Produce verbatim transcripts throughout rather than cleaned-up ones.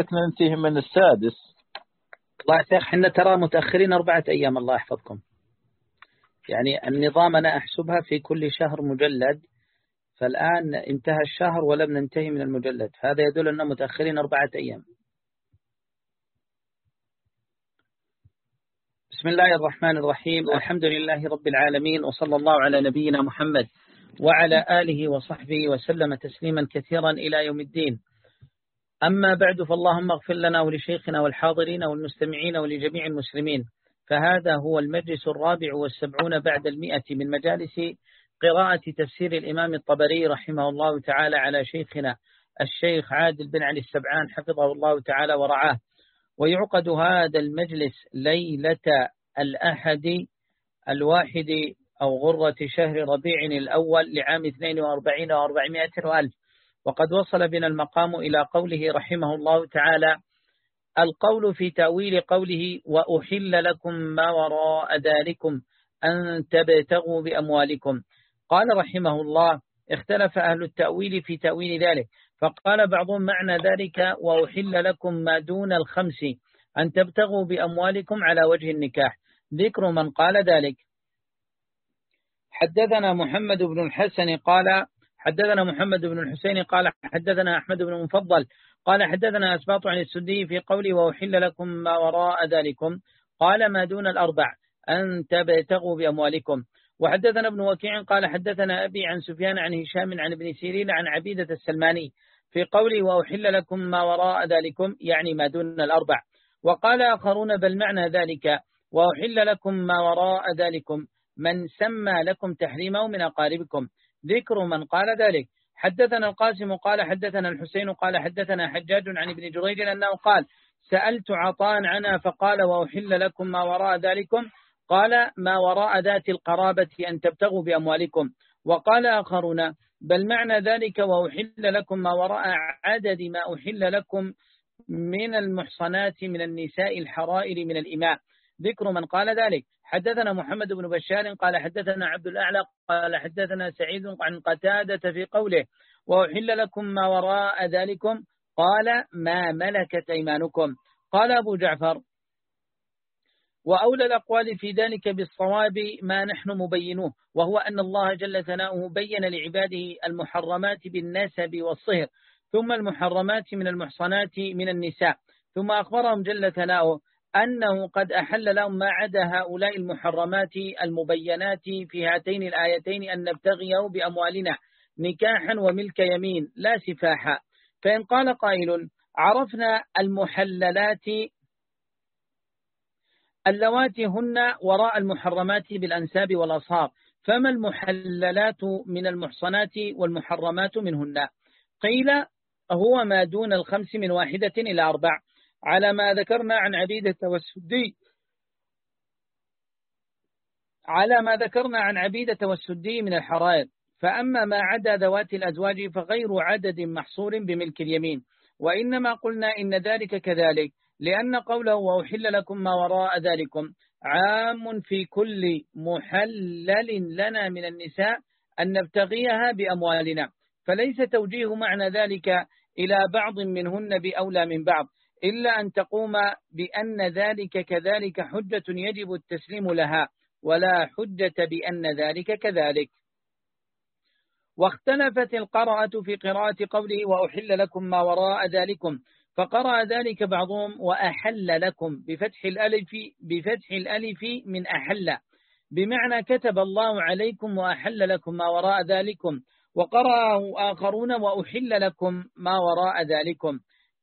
شكلنا ننتهي من السادس. الله يا شيخ حنا ترى متأخرين أربعة أيام الله يحفظكم، يعني النظام أنا أحسبها في كل شهر مجلد، فالآن انتهى الشهر ولم ننتهي من المجلد، هذا يدل أننا متأخرين أربعة أيام. بسم الله الرحمن الرحيم، الحمد لله رب العالمين، وصلى الله على نبينا محمد وعلى آله وصحبه وسلم تسليما كثيرا إلى يوم الدين. أما بعد، فاللهم اغفر لنا ولشيخنا والحاضرين والمستمعين ولجميع المسلمين. فهذا هو المجلس الرابع والسبعون بعد المئة من مجالس قراءة تفسير الإمام الطبري رحمه الله تعالى على شيخنا الشيخ عادل بن علي السبعان حفظه الله تعالى ورعاه. ويعقد هذا المجلس ليلة الأحد الواحد أو غرة شهر ربيع الأول لعام اثنين وأربعين وأربعمائة وألف. وقد وصل بنا المقام إلى قوله رحمه الله تعالى: القول في تأويل قوله وأحل لكم ما وراء ذلكم أن تبتغوا بأموالكم. قال رحمه الله: اختلف أهل التأويل في تأويل ذلك، فقال بعضهم معنى ذلك وأحل لكم ما دون الخمس أن تبتغوا بأموالكم على وجه النكاح. ذكر من قال ذلك: حدثنا محمد بن الحسن قال حدثنا محمد بن الحسين قال حدثنا أحمد بن مفضل قال حدثنا أسباط عن السدي في قوله وأحل لكم ما وراء ذلكم، قال ما دون الأربع أن تبتغوا بأموالكم. وحدثنا ابن وكيع قال حدثنا أبي عن سفيان عن هشام عن ابن سيرين عن عبيدة السلماني في قوله وأحل لكم ما وراء ذلكم، يعني ما دون الأربع. وقال آخرون بل معنى ذلك وأحل لكم ما وراء ذلكم من سمى لكم تحريمه من أقاربكم. ذكر من قال ذلك: حدثنا القاسم قال حدثنا الحسين قال حدثنا حجاج عن ابن جريج أنه قال سألت عطاء عنها فقال وأحل لكم ما وراء ذلكم، قال ما وراء ذات القرابة أن تبتغوا بأموالكم. وقال آخرون بل معنى ذلك وأحل لكم ما وراء عدد ما أحل لكم من المحصنات من النساء الحرائر من الإماء. ذكر من قال ذلك: حدثنا محمد بن بشار قال حدثنا عبد الأعلى قال حدثنا سعيد عن قتادة في قوله وأحل لكم ما وراء ذلكم، قال ما ملكت أيمانكم. قال أبو جعفر: وأولى الأقوال في ذلك بالصواب ما نحن مبينوه، وهو أن الله جل ثناؤه بين لعباده المحرمات بالنسب والصهر، ثم المحرمات من المحصنات من النساء، ثم أخبرهم جل ثناؤه أنه قد أحل لهم ما عدا هؤلاء المحرمات المبينات في هاتين الآيتين أن نبتغيه بأموالنا نكاحا وملك يمين لا سفاحا. فإن قال قائل عرفنا المحللات اللواتي هن وراء المحرمات بالأنساب والأصهار، فما المحللات من المحصنات والمحرمات منهن؟ قيل هو ما دون الخمس من واحدة إلى أربع، على ما ذكرنا عن عبيدة والسدي على ما ذكرنا عن عبيدة والسدي من الحرائر. فأما ما عدا ذوات الأزواج فغير عدد محصور بملك اليمين. وإنما قلنا إن ذلك كذلك لأن قوله وأحل لكم ما وراء ذلكم عام في كل محلل لنا من النساء أن نبتغيها بأموالنا، فليس توجيه معنى ذلك إلى بعض منهن بأولى من بعض، إلا أن تقوم بأن ذلك كذلك حجة يجب التسليم لها، ولا حجة بأن ذلك كذلك. واختلفت القراءة في قراءة قوله وأحل لكم ما وراء ذلكم، فقرأ ذلك بعضهم وأحل لكم بفتح الألف بفتح الألف من أحل، بمعنى كتب الله عليكم وأحل لكم ما وراء ذلكم. وقرأه آخرون وأحل لكم ما وراء ذلكم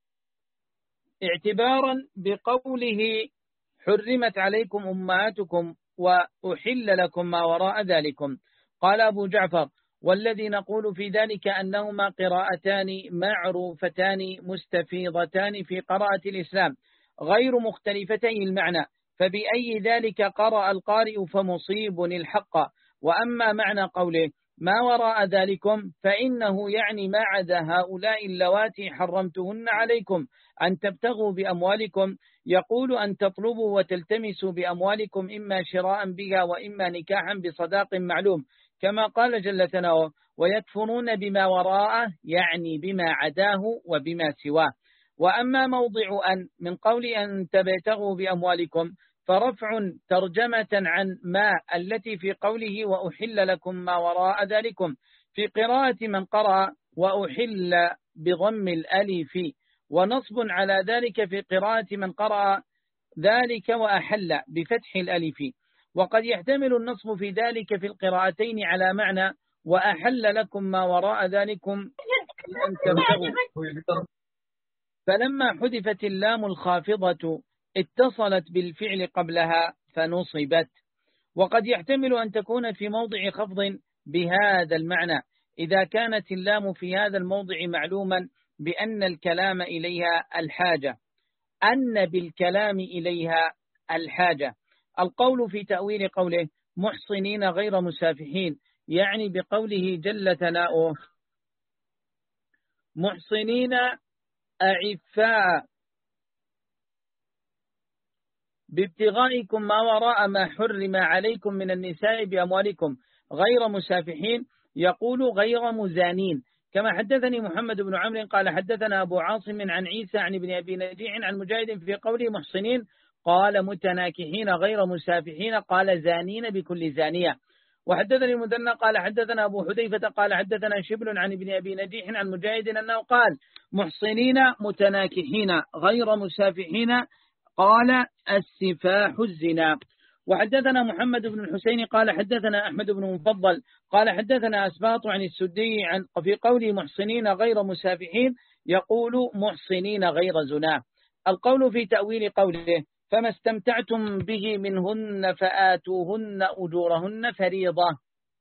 اعتبارا بقوله حرمت عليكم أمهاتكم وأحل لكم ما وراء ذلكم. قال أبو جعفر: والذي نقول في ذلك أنهما قراءتان معروفتان مستفيضتان في قراءة الإسلام غير مختلفتي المعنى، فبأي ذلك قرأ القارئ فمصيب الحق. وأما معنى قوله ما وراء ذلكم فإنه يعني ما عدا هؤلاء اللواتي حرمتهن عليكم أن تبتغوا بأموالكم، يقول أن تطلبوا وتلتمسوا بأموالكم إما شراء بها وإما نكاحا بصداق معلوم، كما قال جل ثناؤه ويكفرون بما وراءه، يعني بما عداه وبما سواه. وأما موضع أن من قول أن تبتغوا بأموالكم فرفع ترجمة عن ما التي في قوله وأحل لكم ما وراء ذلكم في قراءة من قرأ وأحل بضم الألف، ونصب على ذلك في قراءة من قرأ ذلك وأحل بفتح الألف. وقد يحتمل النصب في ذلك في القراءتين على معنى وأحل لكم ما وراء ذلكم أن تبتغوا، فلما حذفت اللام الخافضة اتصلت بالفعل قبلها فنصبت. وقد يحتمل أن تكون في موضع خفض بهذا المعنى إذا كانت اللام في هذا الموضع معلوما بأن الكلام إليها الحاجة، أن بالكلام إليها الحاجة. القول في تأويل قوله محصنين غير مسافحين، يعني بقوله جل ثناؤه محصنين أعفاء بابتغائكم ما وراء ما حرم عليكم من النساء بأموالكم غير مسافحين، يقول غير مزانين. كما حدثني محمد بن عمرو قال حدثنا أبو عاصم عن عيسى عن ابن أبي نجيح عن مجاهد في قوله محصنين قال متناكحين غير مسافحين قال زانين بكل زانية. وحدثني المثنى قال حدثنا أبو حذيفة قال حدثنا شبل عن ابن أبي نجيح عن مجاهد أنه قال محصنين متناكحين غير مسافحين قال السفاح الزنا. وحدثنا محمد بن الحسين قال حدثنا أحمد بن مفضل قال حدثنا أسباط عن السدي عن في قوله محصنين غير مسافحين يقول محصنين غير زنا. القول في تأويل قوله فما استمتعتم به منهن فآتوهن أجورهن فريضة.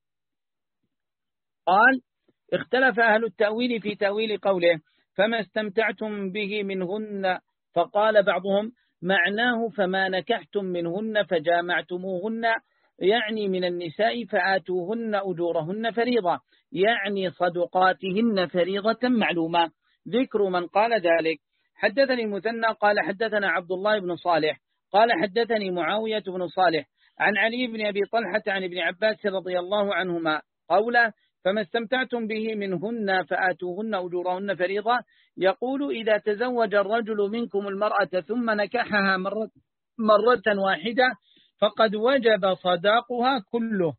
قال اختلف أهل التأويل في تأويل قوله فما استمتعتم به منهن، فقال بعضهم معناه فما نكحتم منهن فجامعتموهن، يعني من النساء فآتوهن أجورهن فريضة، يعني صدقاتهن فريضة معلومة. ذكر من قال ذلك. حدثني المثنى قال حدثنا عبد الله بن صالح قال حدثني معاوية بن صالح عن علي بن أبي طلحة عن ابن عباس رضي الله عنهما قوله فما استمتعتم به منهن فآتوهن أجورهن فريضة، يقول إذا تزوج الرجل منكم المرأة ثم نكحها مرة, مرة واحدة فقد وجب صداقها كله.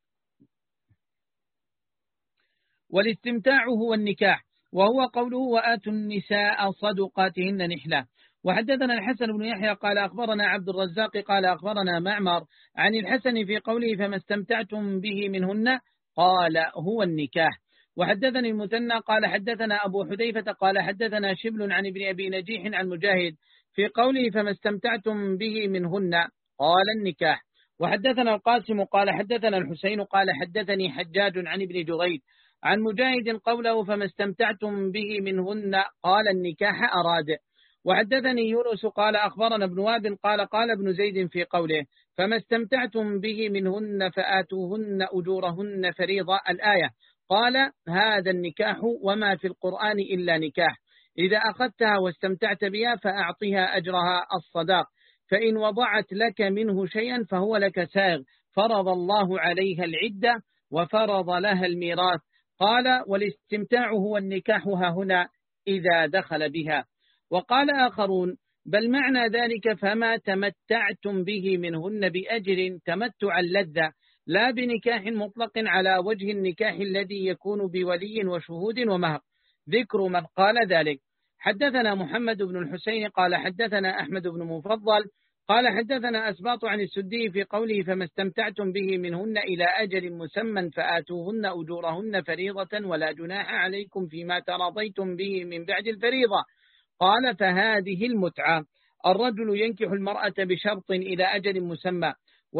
والاستمتاع هو النكاح، وهو قوله وآتوا النساء صدقاتهن نحلة. وحدثنا الحسن بن يحيى قال أخبرنا عبد الرزاق قال أخبرنا معمر عن الحسن في قوله فما استمتعتم به منهن قال هو النكاح. وحدثني المثنى قال حدثنا أبو حذيفة قال حدثنا شبل عن ابن أبي نجيح عن مجاهد في قوله فما استمتعتم به منهن قال النكاح. وحدثنا القاسم قال حدثنا الحسين قال حدثني حجاج عن ابن جريج عن مجاهد قوله فما استمتعتم به منهن قال النكاح أراد. وحدثني يونس قال أخبرنا ابن وهب قال قال ابن زيد في قوله فما استمتعتم به منهن فآتوهن أجورهن فريضة الآية، قال هذا النكاح وما في القرآن إلا نكاح، إذا أخذتها واستمتعت بها فأعطيها أجرها الصداق، فإن وضعت لك منه شيئا فهو لك سائغ، فرض الله عليها العدة وفرض لها الميراث. قال والاستمتاع هو النكاح هنا إذا دخل بها. وقال آخرون بل معنى ذلك فما تمتعتم به منهن بأجر تمتع اللذة، لا بنكاح مطلق على وجه النكاح الذي يكون بولي وشهود ومهر. ذكر من قال ذلك. حدثنا محمد بن الحسين قال حدثنا أحمد بن مفضل قال حدثنا أسباط عن السدي في قوله فما استمتعتم به منهن إلى أجل مسمى فآتوهن أجورهن فريضة ولا جناح عليكم فيما تراضيتم به من بعد الفريضة. قال فهذه المتعة الرجل ينكح المرأة بشرط إلى أجل مسمى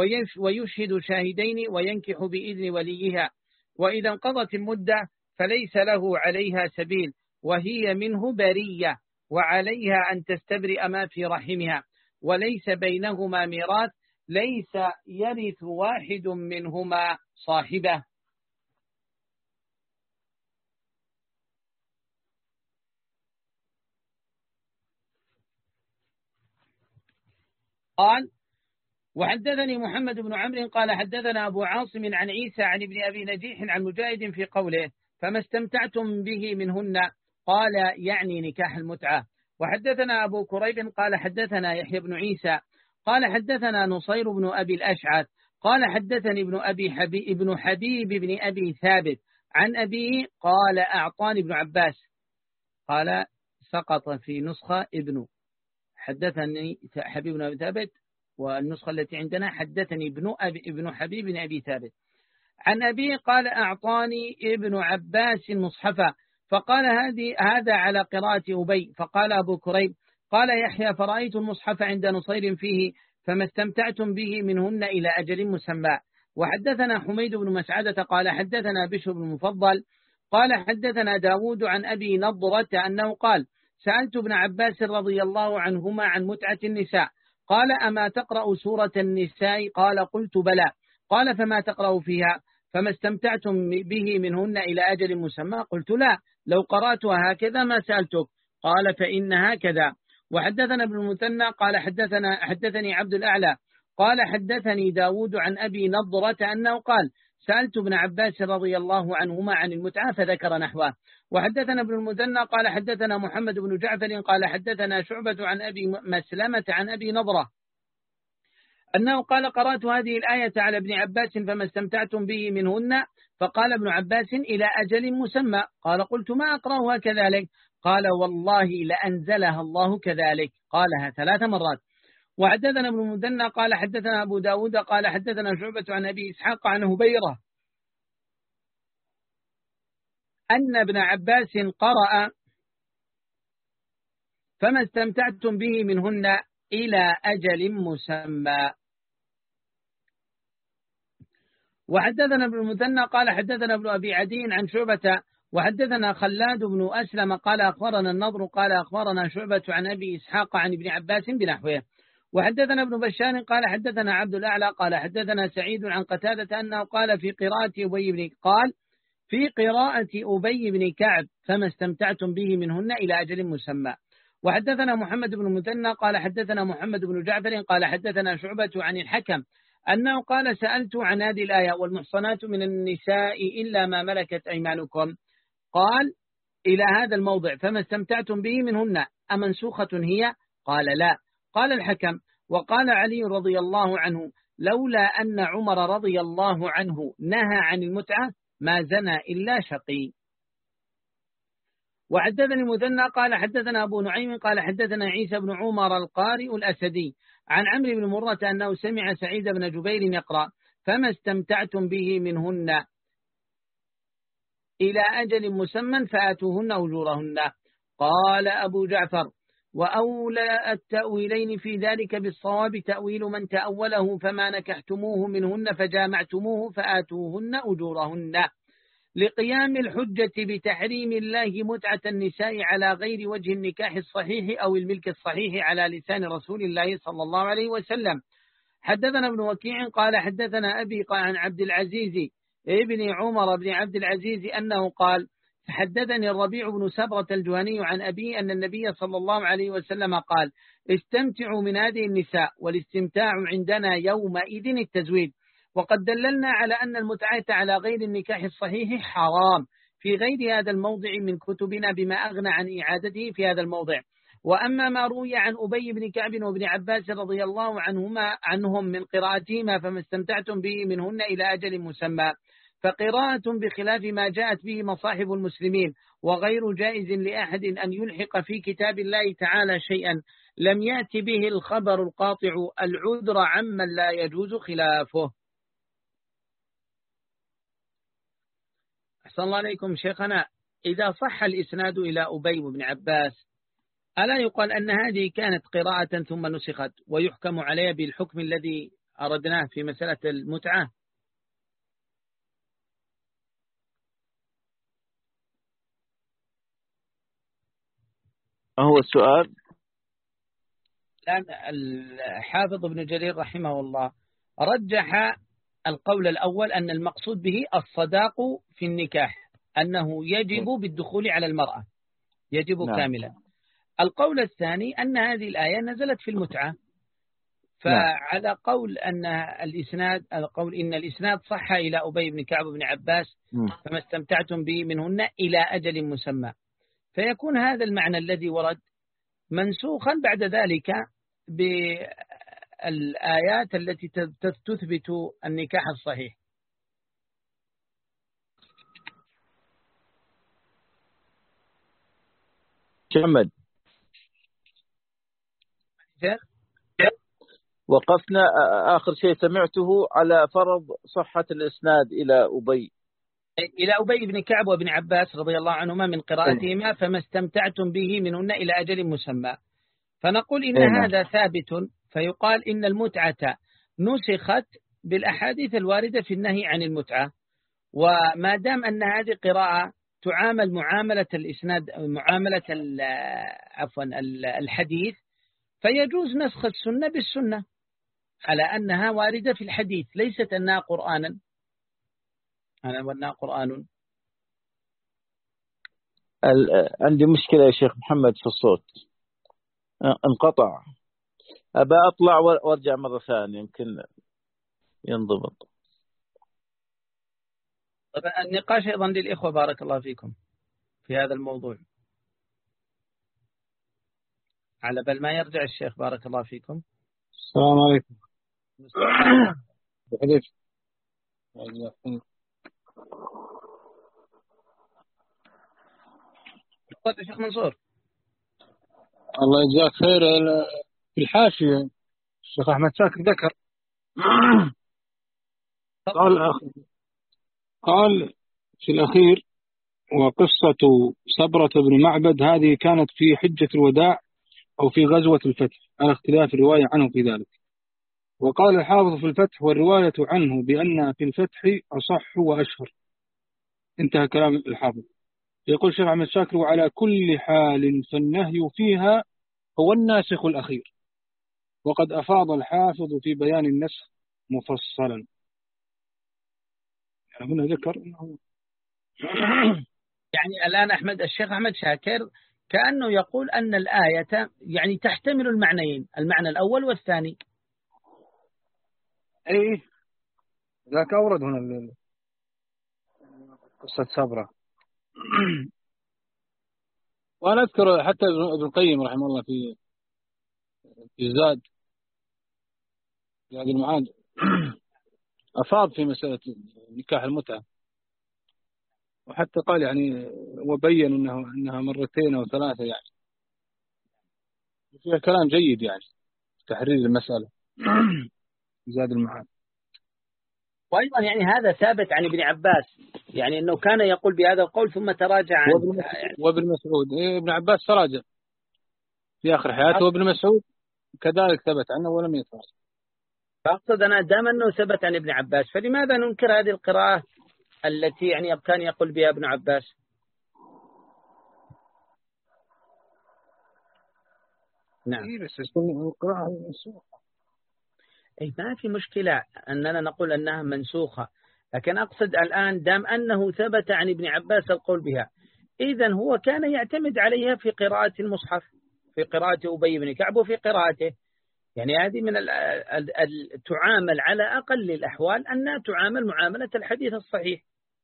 ويشهد شاهدين وينكح بإذن وليها، وإذا انقضت المدة فليس له عليها سبيل وهي منه برية، وعليها أن تستبرئ ما في رحمها، وليس بينهما ميراث، ليس يرث واحد منهما صاحبه. قال وحدثني محمد بن عمرو قال حدثنا أبو عاصم عن عيسى عن ابن أبي نجيح عن مجاهد في قوله فما استمتعتم به منهن قال يعني نكاح المتعة، وحدثنا أبو كريب قال حدثنا يحيى بن عيسى قال حدثنا نصير بن أبي الأشعث قال حدثني ابن أبي حبيب ابن حبيب بن أبي ثابت عن أبيه قال أعطاني ابن عباس، قال سقط في نسخة ابن، حدثني حبيب بن أبي ثابت، والنسخة التي عندنا حدثني ابن أبي ابن حبيب بن أبي ثابت عن أبيه قال أعطاني ابن عباس مصحفا، فقال هذه هذا على قراءة أبي. فقال أبو كريب قال يحيى فرأيت المصحف عند نصير فيه فما استمتعتم به منهن إلى أجل مسمى. وحدثنا حميد بن مسعدة قال حدثنا بشر بن المفضل قال حدثنا داود عن أبي نضرة أنه قال سألت ابن عباس رضي الله عنهما عن متعة النساء، قال أما تقرأ سورة النساء؟ قال قلت بلى. قال فما تقرأ فيها؟ فما استمتعتم به منهن إلى أجل مسمى؟ قلت لا، لو قرأتها هكذا ما سألتك. قال فإن هكذا. وحدثنا ابن المثنى قال حدثنا حدثني عبد الأعلى قال حدثني داود عن أبي نضرة أنه قال سألت ابن عباس رضي الله عنهما عن المتعة فذكر نحوه. وحدثنا ابن المثنى قال حدثنا محمد بن جعفر قال حدثنا شعبة عن أبي مسلمة عن أبي نضرة أنه قال قرأت هذه الآية على ابن عباس فما استمتعتم به منهن، فقال ابن عباس إلى أجل مسمى. قال قلت ما أقرأها كذلك؟ قال والله لأنزلها الله كذلك، قالها ثلاث مرات. وحدثنا ابن المثنى قال حدثنا أبو داود قال حدثنا شعبة عن أبي إسحاق عن هبيرة أن ابن عباس قرأ فما استمتعتم به منهن إلى أجل مسمى. وحدثنا ابن المثنى قال حدثنا ابن أبي عدي عن شعبة وحدثنا خلاد بن أسلم قال أخبرنا النضر قال أخبرنا شعبة عن أبي إسحاق عن ابن عباس بنحوه. وحدثنا ابن بشار قال حدثنا عبد الأعلى قال حدثنا سعيد عن قتادة أنه قال في قراءة أبي بن قال في قراءة أبي بن كعب فما استمتعتم به منهن إلى أجل مسمى. وحدثنا محمد بن المثنى قال حدثنا محمد بن جعفر قال حدثنا شعبة عن الحكم أنه قال سألت عن هذه الآية والمحصنات من النساء إلا ما ملكت أيمانكم، قال إلى هذا الموضع فما استمتعتم به منهن أمنسوخة هي؟ قال لا. قال الحكم وقال علي رضي الله عنه لولا أن عمر رضي الله عنه نهى عن المتعة ما زنى إلا شقي. وحدثني المثنى قال حدثنا أبو نعيم قال حدثنا عيسى بن عمر القارئ الأسدي عن عمرو بن مرة أنه سمع سعيد بن جبير يقرأ فما استمتعتم به منهن إلى أجل مسمى فآتوهن أجورهن. قال أبو جعفر وأولى التأويلين في ذلك بالصواب تأويل من تأوله فما نكحتموه منهن فجامعتموه فآتوهن أجورهن، لقيام الحجة بتحريم الله متعة النساء على غير وجه النكاح الصحيح أو الملك الصحيح على لسان رسول الله صلى الله عليه وسلم. حدثنا ابن وكيع قال حدثنا أبي عن عبد العزيز ابن عمر بن عبد العزيز أنه قال حدثني الربيع بن سبرة الجهني عن أبي أن النبي صلى الله عليه وسلم قال استمتعوا من هذه النساء والاستمتاع عندنا يومئذ التزويد. وقد دللنا على أن المتعة على غير النكاح الصحيح حرام في غير هذا الموضع من كتبنا بما أغنى عن إعادته في هذا الموضع. وأما ما روي عن أبي بن كعب وابن عباس رضي الله عنهما عنهم من قراءتهما فما استمتعتم به منهن إلى أجل مسمى فقراءة بخلاف ما جاءت به مصاحف المسلمين، وغير جائز لأحد أن يلحق في كتاب الله تعالى شيئا لم يأتي به الخبر القاطع العذر عمن لا يجوز خلافه. أحسن الله عليكم شيخنا، إذا صح الإسناد إلى أبي بن عباس ألا يقال أن هذه كانت قراءة ثم نسخت ويحكم عليها بالحكم الذي أردناه في مسألة المتعة؟ ما هو السؤال؟ الآن الحافظ ابن جرير رحمه الله رجح القول الأول أن المقصود به الصداق في النكاح، أنه يجب بالدخول على المرأة، يجب نعم. كاملا. القول الثاني أن هذه الآية نزلت في المتعة، فعلى قول أن الإسناد القول إن الإسناد صح إلى أبي بن كعب بن عباس فما استمتعتم به منهن إلى أجل مسمى، فيكون هذا المعنى الذي ورد منسوخا بعد ذلك بالآيات التي تثبت النكاح الصحيح. محمد وقفنا آخر شيء سمعته على فرض صحة الإسناد إلى أبي إلى أبي بن كعب وابن عباس رضي الله عنهما من قراءتهما فما استمتعتم به منهن إلى أجل مسمى، فنقول إن إيه هذا ثابت، فيقال إن المتعة نسخت بالأحاديث الواردة في النهي عن المتعة، وما دام أن هذه قراءة تعامل معاملة الإسناد معاملة عفوا الحديث، فيجوز نسخ السنة بالسنة على أنها واردة في الحديث، ليست أنها قرآنا أنا وأنها قرآن. عندي مشكلة يا شيخ محمد في الصوت، انقطع، أبى أطلع وارجع مرة ثانية يمكن ينضبط. طبعا النقاش أيضا للإخوة بارك الله فيكم في هذا الموضوع، على بل ما يرجع الشيخ بارك الله فيكم. السلام عليكم. بحديث تفضل يا شيخ منصور. الله يجزاك خير. في الحاشية الشيخ أحمد شاكر ذكر قال قال في الأخير: وقصة سبرة بن معبد هذه كانت في حجة الوداع أو في غزوة الفتح، على اختلاف الرواية عنه في ذلك. وقال الحافظ في الفتح: والرواية عنه بأن في الفتح أصح وأشهر. انتهى كلام الحافظ. يقول الشيخ أحمد شاكر: وعلى كل حال فالنهي فيها هو الناسخ الأخير. وقد أفاض الحافظ في بيان النسخ مفصلا. يعني هنا ذكر أنه يعني الآن أحمد الشيخ أحمد شاكر كأنه يقول أن الآية يعني تحتمل المعنيين، المعنى الأول والثاني. أي ذاك أورد هنا قصة سبرة. وأنا أذكر حتى ابن القيم رحمه الله في في الزاد في هذه المعاد أفاض في مسألة نكاح المتعة، وحتى قال يعني وبين إنه إنها مرتين أو ثلاثة، يعني فيها كلام جيد يعني تحرير المسألة. زاد المعاد. وأيضا يعني هذا ثابت عن ابن عباس، يعني أنه كان يقول بهذا القول ثم تراجع عنه. وابن, يعني وابن مسعود إيه ابن عباس تراجع في آخر حياته، وابن مسعود كذلك ثبت عنه ولم يتراجع. فأقصد أنا دام أنه ثبت عن ابن عباس فلماذا ننكر هذه القراءة التي يعني كان يقول بها ابن عباس؟ نعم. إيه بس القراءة منسوخة. أي ما في مشكلة أننا نقول أنها منسوخة، لكن أقصد الآن دام أنه ثبت عن ابن عباس القول بها، إذن هو كان يعتمد عليها في قراءة المصحف، في قراءة أبي بن كعب وفي قراءته. يعني هذه من ال ال ال تعامل على أقل الأحوال أنها تعامل معاملة الحديث الصحيح.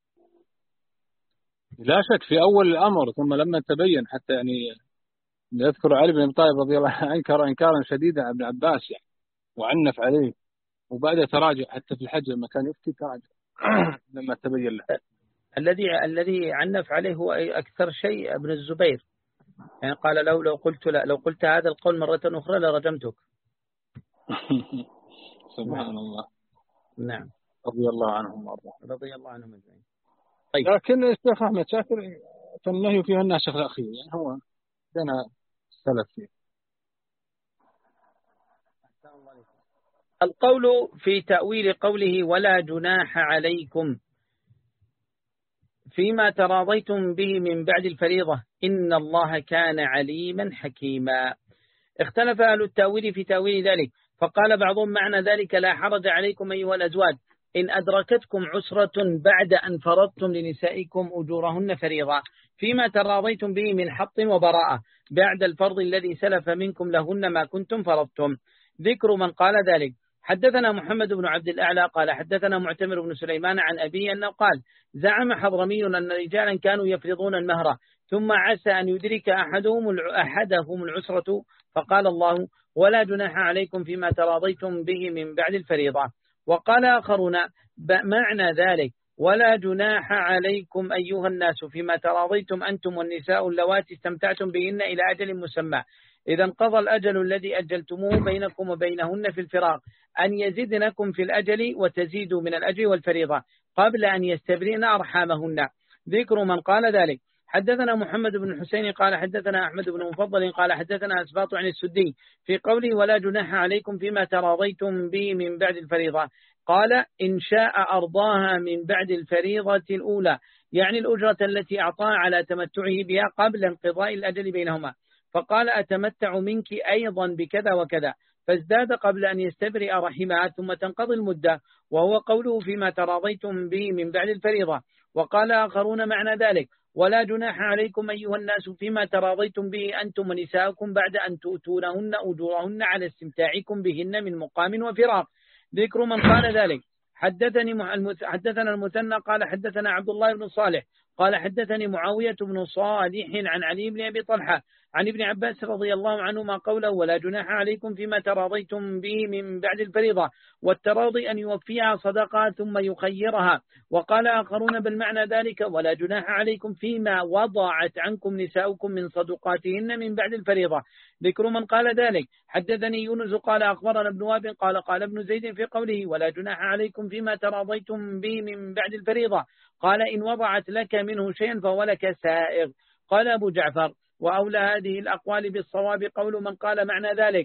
لا شك في أول الأمر، ثم لما تبين حتى يعني يذكر علي بن أبي طالب رضي الله عنه أنكر إنكارا شديدا على ابن عباس يعني وعنف عليه، وبعد تراجع حتى في الحج لما كان يفتي تراجع لما تبين له. الذي الذي عنف عليه هو أكثر شيء ابن الزبير، يعني قال لو لو قلت لا لو قلت هذا القول مرة أخرى لرجمتك. سبحان الله. نعم. رضي الله عنهم وارضاهم. رضي الله عنهم اجمعين. طيب. لكن الشيخ أحمد شاكر فالنهي فيها الناسخ الأخير، يعني هو لنا سلف فيه. القول في تأويل قوله ولا جناح عليكم فيما تراضيتم به من بعد الفريضة إن الله كان عليما حكيما. اختلف أهل التأويل في تأويل ذلك، فقال بعضهم معنى ذلك لا حرج عليكم أيها الأزواج إن أدركتكم عسرة بعد أن فرضتم لنسائكم أجورهن فريضة فيما تراضيتم به من حط وبراءة بعد الفرض الذي سلف منكم لهن ما كنتم فرضتم. ذكر من قال ذلك. حدثنا محمد بن عبد الأعلى قال حدثنا معتمر بن سليمان عن أبي أنه قال زعم حضرمي أن رجالا كانوا يفرضون المهر ثم عسى أن يدرك أحدهم أحدهم العسرة، فقال الله ولا جناح عليكم فيما تراضيتم به من بعد الفريضة. وقال آخرون معنى ذلك ولا جناح عليكم أيها الناس فيما تراضيتم أنتم والنساء اللواتي استمتعتم بهن إلى أجل مسمى، إذا انقضى الأجل الذي أجلتموه بينكم وبينهن في الفراق أن يزدنكم في الأجل وتزيدوا من الأجل والفريضة قبل أن يستبرئن أرحامهن. ذكر من قال ذلك. حدثنا محمد بن الحسين قال حدثنا أحمد بن مفضل قال حدثنا أسباط عن السدي في قوله ولا جناح عليكم فيما تراضيتم به من بعد الفريضة، قال إن شاء أرضاها من بعد الفريضة الأولى، يعني الأجرة التي أعطاها على تمتعه بها قبل انقضاء الأجل بينهما، فقال أتمتع منك أيضا بكذا وكذا، فازداد قبل أن يستبرئ رحمها ثم تنقضي المدة، وهو قوله فيما تراضيتم به من بعد الفريضة. وقال آخرون معنى ذلك ولا جناح عليكم أيها الناس فيما تراضيتم به أنتم ونساءكم بعد أن تؤتونهن أجورهن على استمتاعكم بهن من مقام وفراق. ذكر من قال ذلك. حدثني حدثنا المثنى قال حدثنا عبد الله بن صالح قال حدثني معاوية بن صالح عن علي بن أبي طلحة عن ابن عباس رضي الله عنهما قوله ولا جناح عليكم فيما تراضيتم به من بعد الفريضة، والتراضي أن يوفيها صدقة ثم يخيرها. وقال آخرون بالمعنى ذلك ولا جناح عليكم فيما وضعت عنكم نساؤكم من صدقاتهن من بعد الفريضة. ذكر من قال ذلك. حدثني يونس قال أخبرنا ابن وهب قال قال ابن زيد في قوله ولا جناح عليكم فيما تراضيتم به من بعد الفريضة، قال إن وضعت لك منه شيئا فهو لك سائغ. قال أبو جعفر وأولى هذه الأقوال بالصواب قول من قال معنى ذلك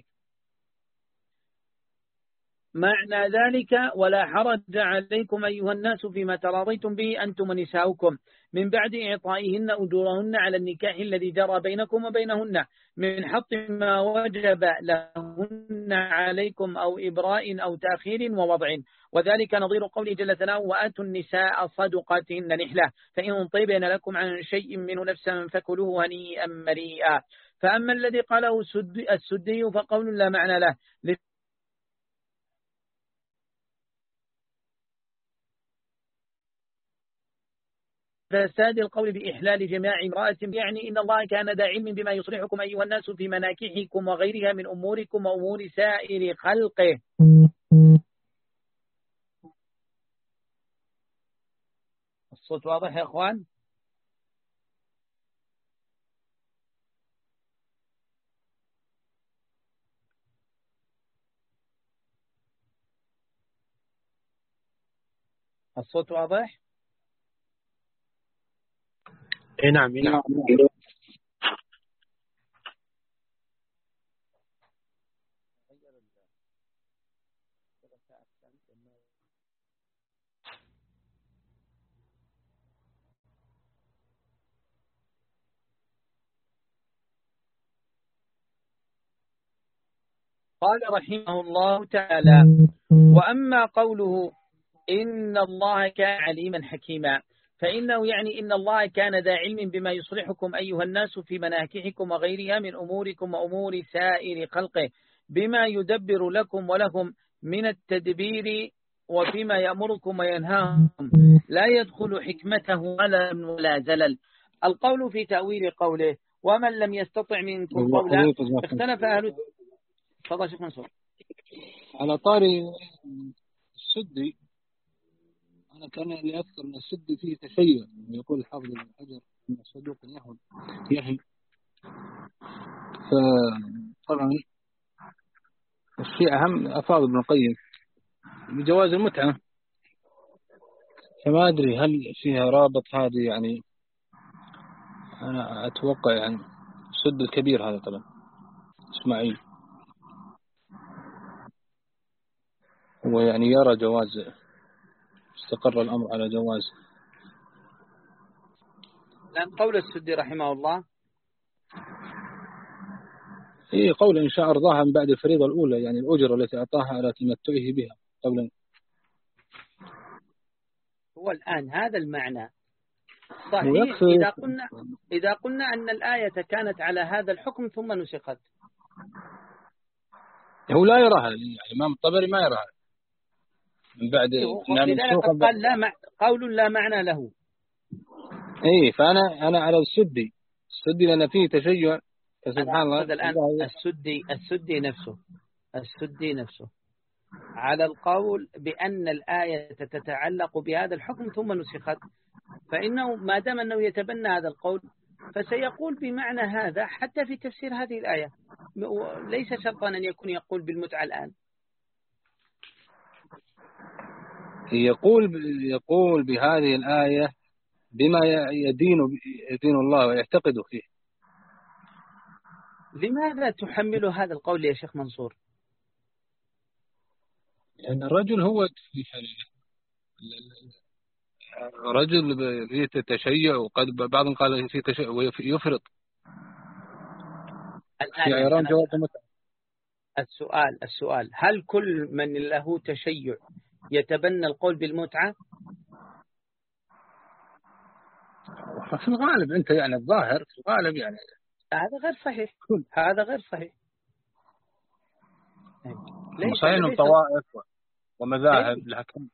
معنى ذلك ولا حرج عليكم أيها الناس فيما تراضيتم به أنتم ونساؤكم من بعد إعطائهن أجورهن على النكاح الذي جرى بينكم وبينهن من حط ما وجب لهن عليكم أو إبراء أو تأخير ووضع، وذلك نظير قوله جل ثناؤه وآتوا النساء صدقاتهن نحلة فإن طيبن لكم عن شيء منه نفسا فكلوه هنيئا مريئا. فأما الذي قاله السدي فقول لا معنى له فساد القول بإحلال جماع امرأة، يعني إن الله كان ذا علم بما يصلحكم أيها الناس في مناكحكم وغيرها من أموركم وأمور سائر خلقه. الصوت واضح يا أخوان؟ الصوت واضح؟ اي نعم نعم. قال رحمه الله تعالى وأما قوله إن الله كان عليما حكيما فإنه يعني إن الله كان ذا علم بما يصلحكم أيها الناس في مناكحكم وغيرها من أموركم وأمور سائر خلقه بما يدبر لكم ولهم من التدبير وفيما يأمركم وينهاهم لا يدخل حكمته ولا زلل. القول في تأويل قوله ومن لم يستطع منكم قولا اختلف أهل. تفضل شيخ منصور. على طاري السدي أنا كان اللي أذكر أن السد فيه تشيع، يقول الحافظ ابن حجر أن صدوق يهم يهم فطبعا الشيء أهم أفاض ابن القيم بجواز المتعة، فما أدري هل فيها رابط هذه، يعني أنا أتوقع يعني السد الكبير هذا طبعا إسماعيل هو يعني يرى جواز، استقر الأمر على جواز. لأن قول السدي رحمه الله إيه قول إن شاء أرضاها من بعد الفريضة الأولى، يعني الأجرة التي أعطاها على تمتعه بها قبلا. هو الآن هذا المعنى صحيح إذا قلنا إذا قلنا أن الآية كانت على هذا الحكم ثم نسخت. هو لا يراها يعني الإمام الطبري ما يراها من بعد لذلك قال لا مع... قول لا معنى له. إيه فأنا أنا على السدي السدي لأن فيه تشيع. سبحان الله. الآن السدي السدي نفسه السدي نفسه على القول بأن الآية تتعلق بهذا الحكم ثم نسخت، فإنه ما دام أنه يتبنى هذا القول فسيقول بمعنى هذا حتى في تفسير هذه الآية، ليس شرطا أن يكون يقول بالمتعة الآن. يقول يقول بهذه الآية بما يدين يدين الله ويعتقد فيه. لماذا تحمل هذا القول يا شيخ منصور؟ لأن الرجل هو رجل فيه تشيع، وقد بعضهم قال فيه تشيع ويفرط. السؤال السؤال هل كل من له تشيع يتبنى القول بالمتعة؟ في الغالب أنت يعني الظاهر في الغالب يعني هذا غير صحيح. هذا غير صحيح. صحيح إنهم طوائف ومذاهب لكن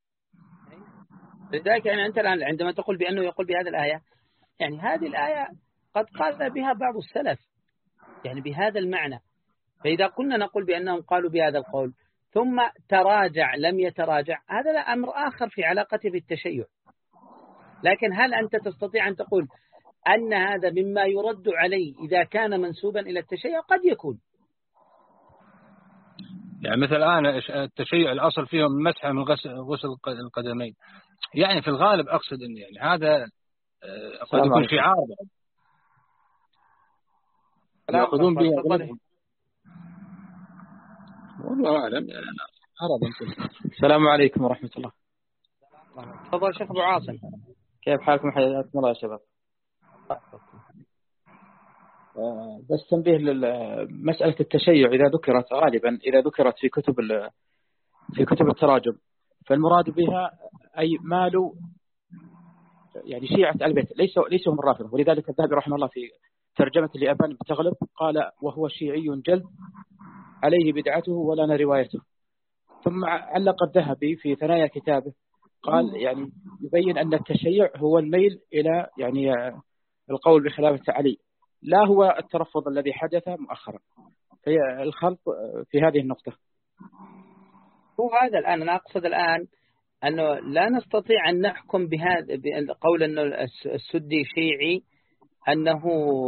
لذلك يعني أنت الآن عندما تقول بأنه يقول بهذه الآية، يعني هذه الآية قد قال بها بعض السلف يعني بهذا المعنى، فإذا كنا نقول بأنهم قالوا بهذا القول ثم تراجع لم يتراجع، هذا لا أمر آخر في علاقته بالتشيع. لكن هل أنت تستطيع أن تقول أن هذا مما يرد عليه إذا كان منسوبا إلى التشيع؟ قد يكون يعني مثل الآن التشيع الأصل فيهم مسح من غسل القدمين، يعني في الغالب أقصد أن يعني هذا قد يكون شعار يأخذون به. والله أعلم. السلام عليكم ورحمة الله. تفضل شيخ أبو عاصم. كيف حالكم؟ حياكم الله يا شباب. بس تنبيه لمسألة التشيع إذا ذكرت غالبا إذا ذكرت في كتب في كتب التراجم فالمراد بها أي مالوا يعني شيعة البيت، ليسوا ليسوا هم الرافضة. ولذلك الذهبي رحمه الله في ترجمة لأبان بن تغلب قال وهو شيعي جلد عليه بدعته ولنا روايته. ثم علق الذهبي في ثنايا كتابه قال يعني يبين أن التشيع هو الميل إلى يعني القول بخلافة علي، لا هو الترفض الذي حدث مؤخرا. في الخلط في هذه النقطة هو هذا الآن. أنا أقصد الآن أنه لا نستطيع أن نحكم بهذا بقول أنه السدي شيعي أنه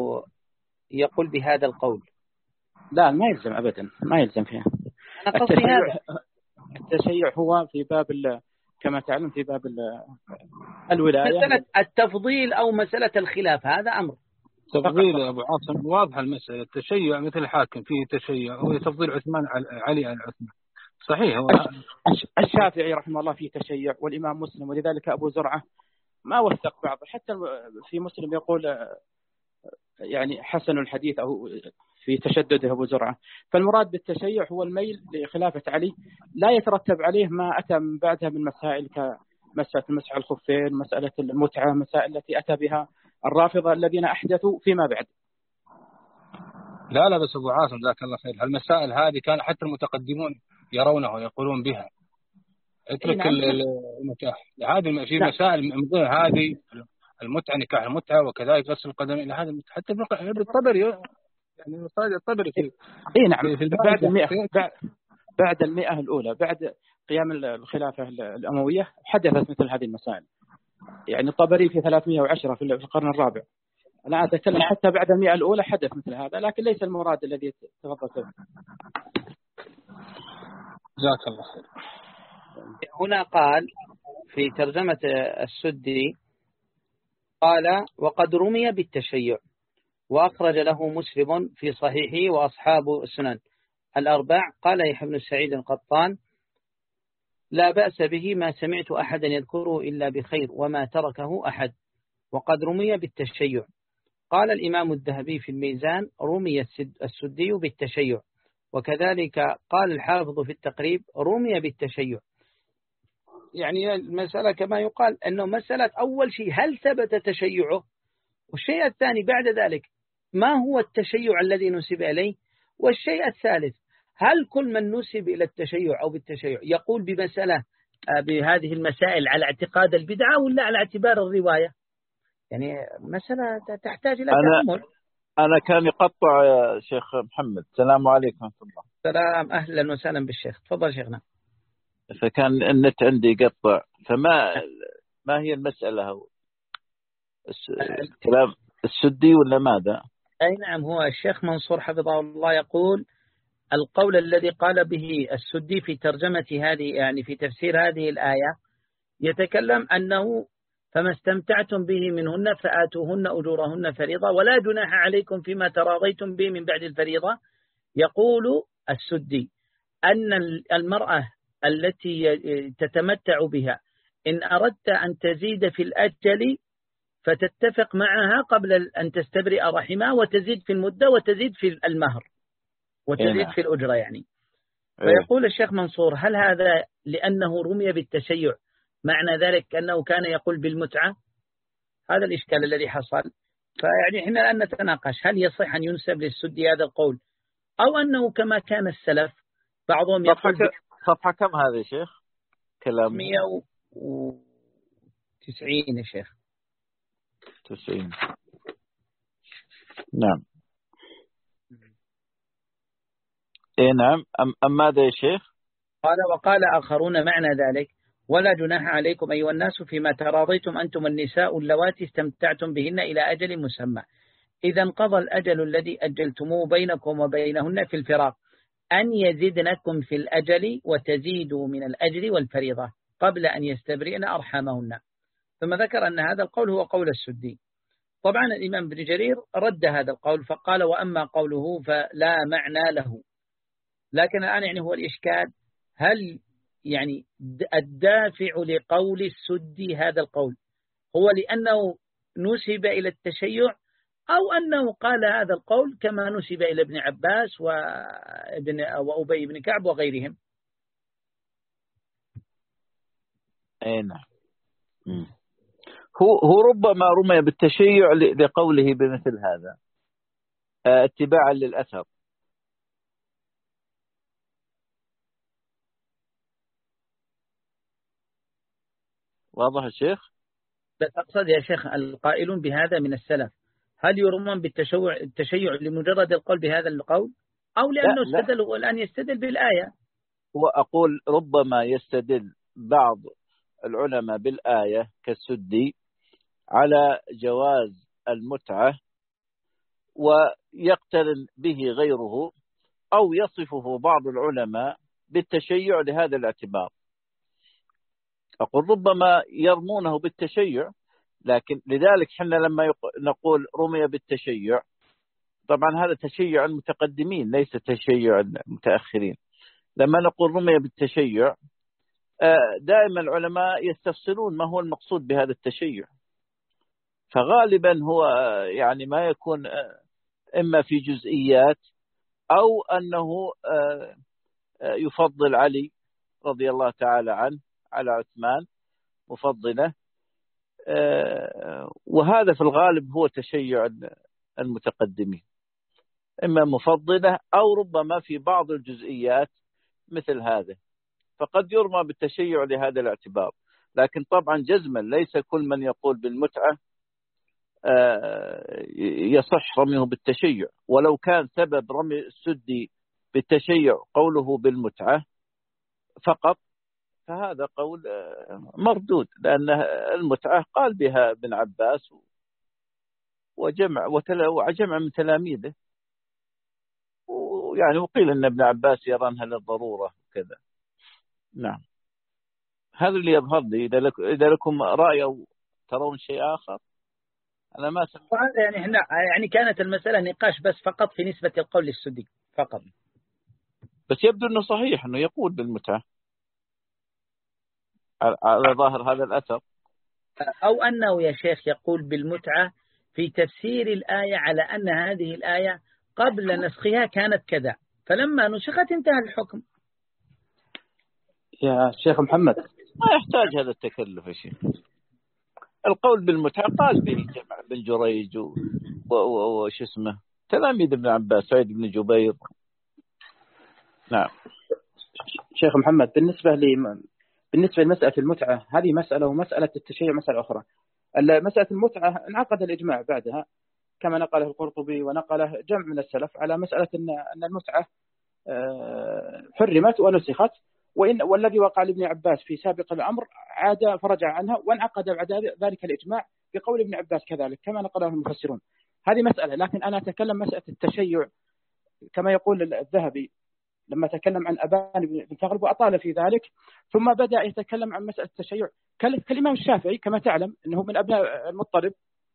يقول بهذا القول. لا ما يلزم أبدا، ما يلزم فيها. التشيع, التشيع هو في باب كما تعلم في باب الولاية. مسألة التفضيل أو مسألة الخلاف هذا أمر تفضيل يا أبو عاصم واضح المسألة. التشيع مثل الحاكم فيه تشيع هو تفضيل عثمان علي على عثمان صحيح. هو الشافعي رحمه الله فيه تشيع والإمام مسلم، ولذلك أبو زرعة ما وثق بعض. حتى في مسلم يقول يعني حسن الحديث أو في تشدده أبو زرعة. فالمراد بالتشيع هو الميل لخلافة علي، لا يترتب عليه ما أتى من بعدها من مسائل كمسألة المسح على الخفين، مسألة المتعة، مسائل التي أتى بها الرافضة الذين أحدثوا فيما بعد. لا لا بس أبو عاصم ذاك الله خير، هالمسائل هذه كان حتى المتقدمون يرونه ويقولون بها. اترك المتاح هذه في مسائل من ضمن هذه المتعة، نكاح المتعة وكذلك غسل القدمين، هذا حتى بالطبري يعني الطبري في اي نعم في بعد المئة بعد, بعد المئة الأولى بعد قيام الخلافة الأموية حدثت مثل هذه المسائل. يعني الطبري في ثلاثمئة وعشرة في القرن الرابع. أنا أتكلم حتى بعد المئة الأولى حدث مثل هذا، لكن ليس المراد الذي تفضلت به. جزاك الله خير. هنا قال في ترجمة السدي قال وقد رمي بالتشيع وأخرج له مسلم في صحيحه وأصحاب السنن الأربع. قال يحيى بن سعيد القطان لا بأس به ما سمعت أحدا يذكره إلا بخير وما تركه أحد، وقد رمي بالتشيع. قال الإمام الذهبي في الميزان رمي السدي بالتشيع، وكذلك قال الحافظ في التقريب رمي بالتشيع. يعني المسألة كما يقال أنه مسألة أول شيء هل ثبت تشيعه، والشيء الثاني بعد ذلك ما هو التشيع الذي نسب إليه، والشيء الثالث هل كل من نسب إلى التشيع أو بالتشيع يقول بمسألة بهذه المسائل على اعتقاد البدعة ولا على اعتبار الرواية. يعني مسألة تحتاج إلى أنا تأمل. أنا كان يقطع يا شيخ محمد. السلام عليكم ورحمة الله. سلام، أهلا وسهلا بالشيخ، تفضل شيخنا. فكان النت عندي يقطع، فما ما هي المسألة؟ هو الكلام السدي ولا ماذا؟ أي نعم، هو الشيخ منصور حفظه الله يقول القول الذي قال به السدي في ترجمة هذه، يعني في تفسير هذه الآية، يتكلم أنه فما استمتعتم به منهن فآتوهن أجورهن فريضة ولا جناح عليكم فيما تراضيتم به من بعد الفريضة. يقول السدي أن المرأة التي تتمتع بها إن أردت أن تزيد في الأجل فتتفق معها قبل أن تستبرئ رحمها وتزيد في المدة وتزيد في المهر وتزيد في الأجرة يعني. فيقول الشيخ منصور هل هذا لأنه رمي بالتشيع معنى ذلك أنه كان يقول بالمتعة؟ هذا الإشكال الذي حصل. فيعني إحنا الآن نتناقش هل يصح أن ينسب للسدي هذا القول أو أنه كما كان السلف بعضهم يقول صفحة, صفحة كم هذا يا شيخ؟ كلام مئة وتسعين يا شيخ. تسعين. نعم. إيه نعم. أم, أم ماذا يا شيخ؟ قال وقال آخرون معنى ذلك ولا جناح عليكم أيها الناس فيما تراضيتم أنتم النساء اللواتي استمتعتم بهن إلى أجل مسمى إذا انقضى الأجل الذي أجلتموه بينكم وبينهن في الفراق أن يزدنكم في الأجل وتزيدوا من الأجر والفريضة قبل أن يستبرئن أرحامهن. ثم ذكر أن هذا القول هو قول السدي. طبعا الإمام ابن جرير رد هذا القول فقال وأما قوله فلا معنى له. لكن الآن يعني هو الإشكال هل يعني الدافع لقول السدي هذا القول هو لأنه نسب إلى التشيع أو أنه قال هذا القول كما نسب إلى ابن عباس وابن وأبي بن كعب وغيرهم؟ أي نعم. هو هو ربما رمي بالتشيع لقوله بمثل هذا اتباعا للأثر. واضح الشيخ؟ لا أقصد يا شيخ القائلون بهذا من السلف هل يرمون بالتشيع التشيع لمجرد القول بهذا القول أو لأنه استدل والآن يستدل بالآية؟ وأقول ربما يستدل بعض العلماء بالآية كالسدي على جواز المتعة ويقترن به غيره أو يصفه بعض العلماء بالتشيع لهذا الاعتبار. أقول ربما يرمونه بالتشيع، لكن لذلك حنا لما نقول رمي بالتشيع طبعا هذا تشيع المتقدمين ليس تشيع المتأخرين. لما نقول رمي بالتشيع دائما العلماء يستفسرون ما هو المقصود بهذا التشيع، فغالبا هو يعني ما يكون إما في جزئيات أو أنه يفضل علي رضي الله تعالى عنه على عثمان مفضلة، وهذا في الغالب هو تشيع المتقدمين إما مفضلة أو ربما في بعض الجزئيات مثل هذا، فقد يرمى بالتشيع لهذا الاعتبار. لكن طبعا جزما ليس كل من يقول بالمتعة يصح رميه بالتشيع، ولو كان سبب رمي السدي بالتشيع قوله بالمتعة فقط فهذا قول مردود، لأن المتعة قال بها ابن عباس وجمع وجمع من تلاميذه، ويعني وقيل أن ابن عباس يرانها للضرورة وكذا. نعم، هذا اللي يظهر لي. إذا, لك إذا لكم رأي أو ترون شيء آخر أنا ما سمعت. يعني إحنا يعني كانت المسألة نقاش بس فقط في نسبة القول للسدي فقط، بس يبدو أنه صحيح أنه يقول بالمتعة على ظاهر هذا الأثر، أو أنه يا شيخ يقول بالمتعة في تفسير الآية على أن هذه الآية قبل نسخها كانت كذا فلما نسخت انتهى الحكم. يا شيخ محمد ما يحتاج هذا التكلف يا شيخ. القول بالمتعة قال به جمع بن جريج وش اسمه تلاميذ ابن عباس سعيد بن جبير. نعم شيخ محمد بالنسبة لي بالنسبة لمسألة المتعة هذه مسألة ومسألة التشيع مسألة أخرى. مسألة المتعة انعقد الإجماع بعدها كما نقله القرطبي ونقله جمع من السلف على مسألة أن المتعة حرمت ونسخت، وإن والذي وقع لابن عباس في سابق الأمر عاد فرجع عنها وانعقد بعد ذلك الإجماع بقول ابن عباس كذلك كما نقله المفسرون. هذه مسألة. لكن أنا أتكلم مسألة التشيع كما يقول الذهبي لما تكلم عن أبان بن تغلب وأطال في ذلك، ثم بدأ يتكلم عن مسألة التشيع كالإمام الشافعي كما تعلم أنه من أبناء المطلب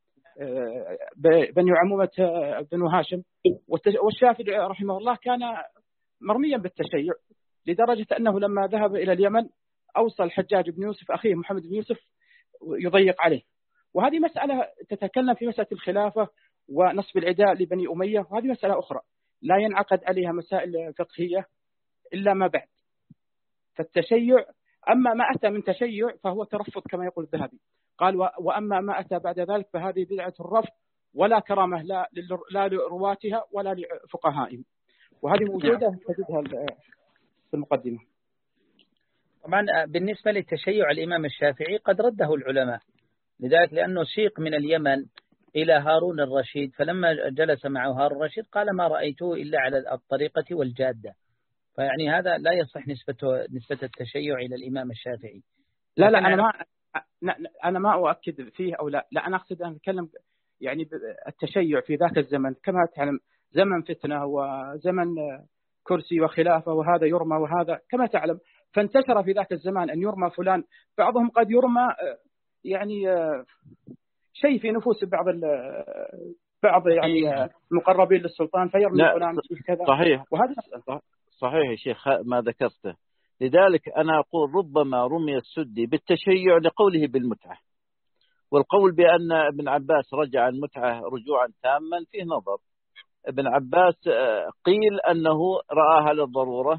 بني عمومة بن هاشم، والشافعي رحمه الله كان مرميا بالتشيع لدرجة أنه لما ذهب إلى اليمن أوصى الحجاج بن يوسف أخيه محمد بن يوسف يضيق عليه. وهذه مسألة تتكلم في مسألة الخلافة ونصب العداء لبني أمية، وهذه مسألة أخرى لا ينعقد عليها مسائل فقهية إلا ما بعد. فالتشيع أما ما أتى من تشيع فهو ترفض كما يقول الذهبي، قال وأما ما أتى بعد ذلك فهذه بدعة الرفض ولا كرامة لا لا لرواتها ولا لفقهائهم، وهذه موجودة تجدها في المقدمة. طبعا بالنسبة للتشيع الإمام الشافعي قد رده العلماء، لذلك لأنه سيق من اليمن إلى هارون الرشيد، فلما جلس معه هارون الرشيد قال ما رأيته إلا على الطريقة والجادة، فيعني هذا لا يصح نسبته نسبة التشيع إلى الإمام الشافعي. لا لا أنا ما أنا ما أؤكد فيه أو لا لا أنا أقصد أن أتكلم يعني التشيع في ذاك الزمن كما تعلم زمن فتنة وزمن كرسي وخلافة وهذا يرمى وهذا كما تعلم، فانتشر في ذاك الزمان أن يرمى فلان، بعضهم قد يرمى يعني شيء في نفوس بعض بعض يعني مقربين للسلطان فيرمي فلان كذا. صحيح وهذا صحيح يا شيخ ما ذكرته. لذلك أنا أقول ربما رمي السدي بالتشيع لقوله بالمتعة، والقول بأن ابن عباس رجع المتعة رجوعا تاما فيه نظر. ابن عباس قيل أنه رآها للضرورة،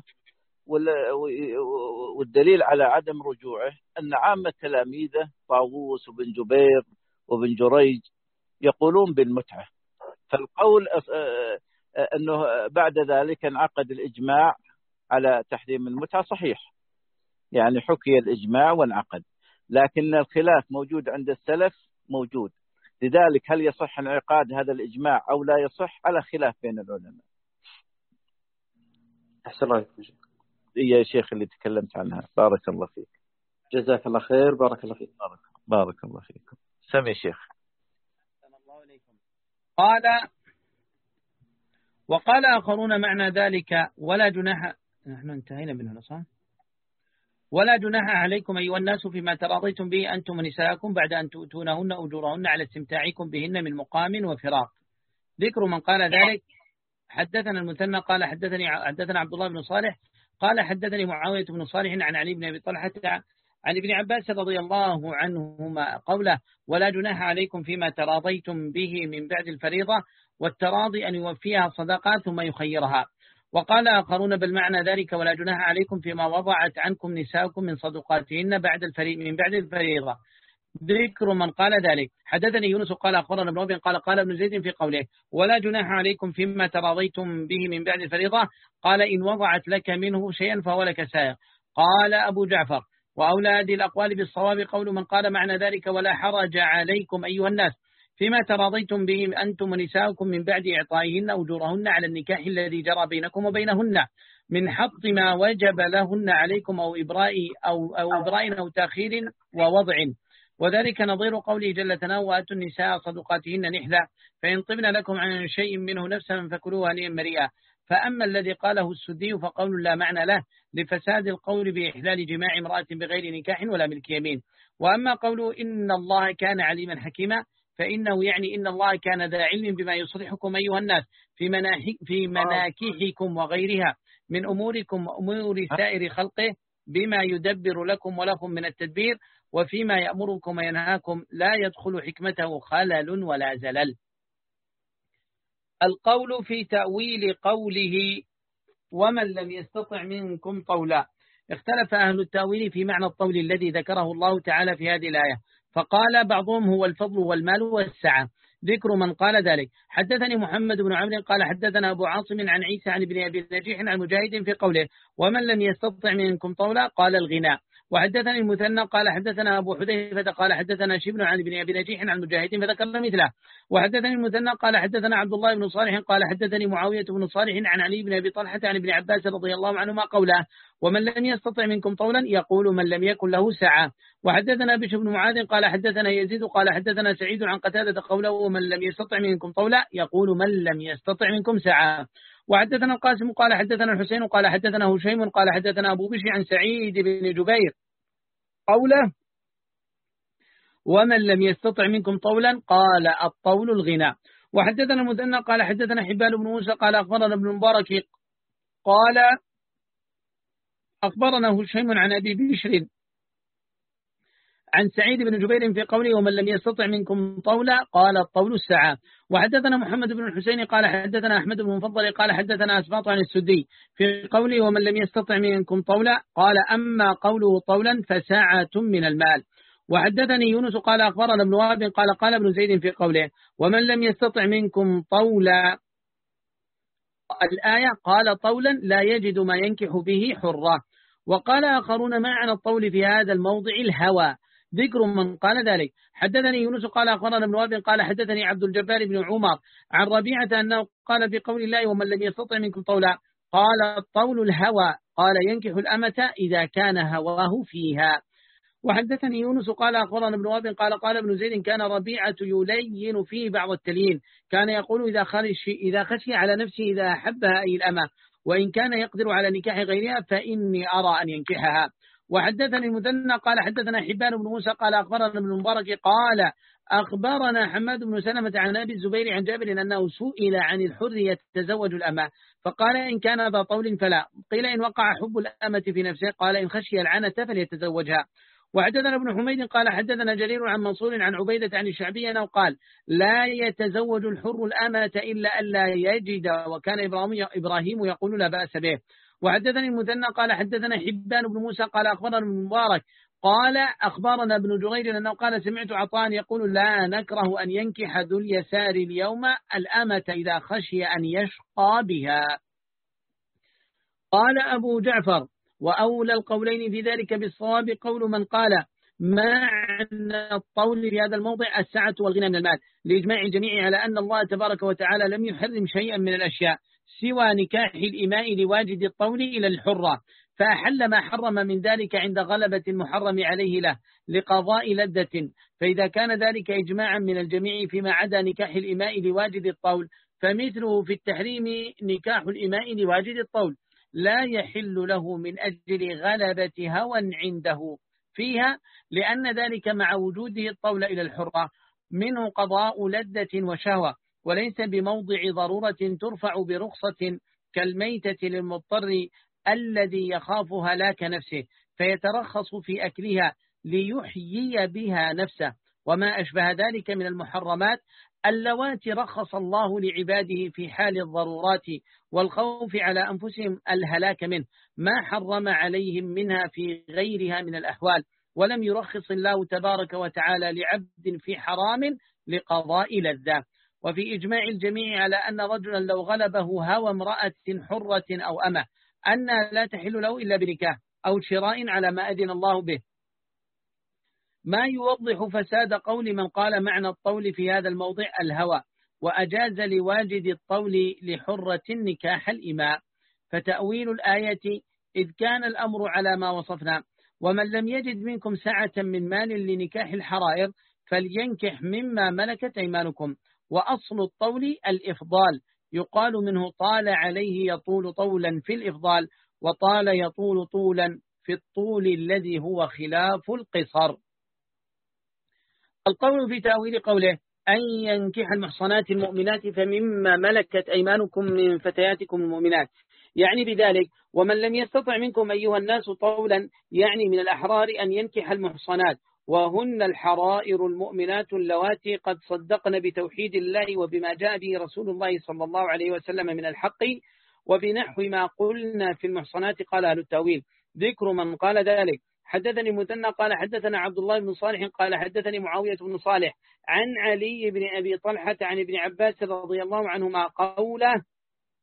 والدليل على عدم رجوعه أن عامة تلاميذه طاووس وبن جبير وبن جريج يقولون بالمتعة، فالقول أنه بعد ذلك انعقد الإجماع على تحريم المتعة صحيح، يعني حكي الإجماع وانعقد، لكن الخلاف موجود عند السلف موجود. لذلك هل يصح انعقاد هذا الإجماع أو لا يصح على خلاف بين العلماء. أحسن الله عليكم يا شيخ اللي تكلمت عنها، بارك الله فيك. جزاك الله خير، بارك الله فيك. بارك, بارك الله فيكم. سمع شيخ. قال وقال آخرون معنى ذلك ولا جناح، نحن انتهينا من هنا صح؟ ولا جناح عليكم أيها الناس فيما تراضيتم به أنتم ونساءكم بعد أن تؤتونهن أجورهن على استمتاعكم بهن من مقام وفراق. ذكر من قال ذلك. حدثنا المثنى قال حدثني حدثنا عبد الله بن صالح قال حدثني معاوية بن صالح عن علي بن أبي طلحة عن ابن عباس رضي الله عنهما قوله ولا جناح عليكم فيما تراضيتم به من بعد الفريضة، والتراضي أن يوفيها صدقات ثم يخيرها. وقال آخرون بالمعنى ذلك ولا جناح عليكم فيما وضعت عنكم نساؤكم من صدقاتهن بعد الفريضة من بعد الفريضة. ذكر من قال ذلك. حدثني يونس قال أخبرنا ابن وهب قال قال ابن زيد في قوله ولا جناح عليكم فيما تراضيتم به من بعد الفريضة، قال إن وضعت لك منه شيئا فهو لك سائغ. قال أبو جعفر وأولى هذه الأقوال بالصواب قول من قال معنى ذلك ولا حرج عليكم أيها الناس فيما تراضيتم به أنتم ونساؤكم من بعد إعطائهن أجورهن على النكاح الذي جرى بينكم وبينهن من حط ما وجب لهن عليكم أو إبراء أو, أو إبراء أو تأخير ووضع. وذلك نظير قوله جل ثناؤه وآتوا النساء صدقاتهن نحلة فإن طبن لكم عن شيء منه نفسا فكلوها هنيئا مريئا. فأما الذي قاله السدي فقول لا معنى له لفساد القول بإحلال جماع امرأة بغير نكاح ولا ملك يمين. وأما قوله إن الله كان عليما حكيما فإنه يعني إن الله كان ذا علم بما يصلحكم أيها الناس في, في مناكحكم وغيرها من أموركم وأمور سائر خلقه بما يدبر لكم ولكم من التدبير، وفيما يأمركم وينهاكم لا يدخل حكمته خلل ولا زلل. القول في تأويل قوله ومن لم يستطع منكم طولا. اختلف أهل التأويل في معنى الطول الذي ذكره الله تعالى في هذه الآية، فقال بعضهم هو الفضل والمال والسعة. ذكر من قال ذلك. حدثني محمد بن عمرو قال حدثنا أبو عاصم عن عيسى عن ابن أبي نجيح عن مجاهد في قوله ومن لم يستطع منكم طولا قال الغناء. وحدثني المثنى قال حدثنا أبو حذيفة قال حدثنا شبل عن ابن أبي نجيح عن مجاهد فذكر مثله. وحدثني المثنى قال حدثنا عبد الله بن صالح قال حدثني معاوية بن صالح عن علي بن أبي طلحة عن ابن عباس رضي الله عنهما قوله ومن لم يستطع منكم طولا يقول من لم يكن له سعة. وحدثنا بشر بن معاذ قال حدثنا يزيد قال حدثنا سعيد عن قتادة قوله ومن لم يستطع منكم طولا يقول من لم يستطع منكم سعة. وحدثنا القاسم قال حدثنا الحسين قال حدثنا هشيم قال حدثنا أبو بشر عن سعيد بن جبير قوله ومن لم يستطع منكم طولا قال الطول الغنى. وحدثنا المثنى قال حدثنا حبان بن موسى قال أخبرنا ابن المبارك قال أخبرنا هشيم عن أبي بشر عن سعيد بن جبير في قوله ومن لم يستطع منكم طولا قال الطول الساعة. وحدثنا محمد بن الحسين قال حدثنا أحمد بن مفضل قال حدثنا أسباط عن السدي في قوله ومن لم يستطع منكم طولا قال أما قوله طولا فساعة من المال. وحدثني يونس قال أخبرنا ابن وهب قال قال ابن زيد في قوله ومن لم يستطع منكم طولا الآية قال طولا لا يجد ما ينكح به حرة. وقال آخرون معنى الطول في هذا الموضع الهوى ذكر من قال ذلك. حدثني يونس قال أخبرنا ابن وهب قال حدثني عبد الجبار بن عمر عن ربيعة أنه قال في قول الله ومن لم يستطع منكم طولا قال الطول الهوى قال ينكح الأمة إذا كان هواه فيها. وحدثني يونس قال أخبرنا ابن وهب قال قال ابن زيد كان ربيعة يلين فيه بعض التليين كان يقول إذا خشي, إذا خشي على نفسه إذا أحبها أي الأمة وإن كان يقدر على نكاح غيرها فإني أرى أن ينكحها. وحدثني المثنى قال حدثنا حبان بن موسى قال أخبرنا ابن المبارك قال أخبرنا حماد بن سلمة عن أبي الزبير عن جابر أنه سئل عن الحر يتزوج الأمة فقال إن كان ذا طول فلا. قيل إن وقع حب الأمة في نفسه قال إن خشي العنة فليتزوجها. وحدثنا ابن حميد قال حدثنا جرير عن منصور عن عبيدة عن الشعبي أنه قال لا يتزوج الحر الأمة إلا ألا يجد وكان إبراهيم يقول لا بأس به. وحدثني المثنى قال حدثنا حبان بن موسى قال أخبرنا ابن مبارك قال أخبرنا ابن جرير أنه قال سمعت عطاء يقول لا نكره أن ينكح ذو اليسار اليوم الأمة إذا خشي أن يشقى بها. قال أبو جعفر وأولى القولين في ذلك بالصواب قول من قال معنى الطول في هذا الموضع السعة والغنى من المال لإجماع الجميع على أن الله تبارك وتعالى لم يحرم شيئا من الأشياء سوى نكاح الإماء لواجد الطول إلى الحرة فأحل ما حرم من ذلك عند غلبة المحرم عليه له لقضاء لذة. فإذا كان ذلك إجماعا من الجميع فيما عدا نكاح الإماء لواجد الطول فمثله في التحريم نكاح الإماء لواجد الطول لا يحل له من أجل غلبة هوى عنده فيها لأن ذلك مع وجوده الطول إلى الحرة منه قضاء لذة وشهوة وليس بموضع ضرورة ترفع برخصة كالميتة للمضطر الذي يخاف هلاك نفسه فيترخص في أكلها ليحيي بها نفسه وما أشبه ذلك من المحرمات اللواتي رخص الله لعباده في حال الضرورات والخوف على أنفسهم الهلاك منه ما حرم عليهم منها في غيرها من الأحوال ولم يرخص الله تبارك وتعالى لعبد في حرام لقضاء لذة. وفي إجماع الجميع على أن رجلا لو غلبه هوى امرأة حرة أو أمة أن لا تحل له إلا بنكاح أو شراء على ما أذن الله به ما يوضح فساد قول من قال معنى الطول في هذا الموضع الهوى وأجاز لواجد الطول لحرة نكاح الإماء. فتأويل الآية إذ كان الأمر على ما وصفنا ومن لم يجد منكم سعة من مال لنكاح الحرائر فلينكح مما ملكت أيمانكم. وأصل الطول الإفضال يقال منه طال عليه يطول طولا في الإفضال وطال يطول طولا في الطول الذي هو خلاف القصر. القول في تأويل قوله أن ينكح المحصنات المؤمنات فمما ملكت أيمانكم من فتياتكم المؤمنات يعني بذلك ومن لم يستطع منكم أيها الناس طولا يعني من الأحرار أن ينكح المحصنات وهن الحرائر المؤمنات اللواتي قد صدقن بتوحيد الله وبما جاء به رسول الله صلى الله عليه وسلم من الحق وبنحو ما قلنا في المحصنات. قال أهل التأويل ذكر من قال ذلك. حدثني مثنى قال حدثنا عبد الله بن صالح قال حدثني معاوية بن صالح عن علي بن أبي طلحة عن ابن عباس رضي الله عنهما قوله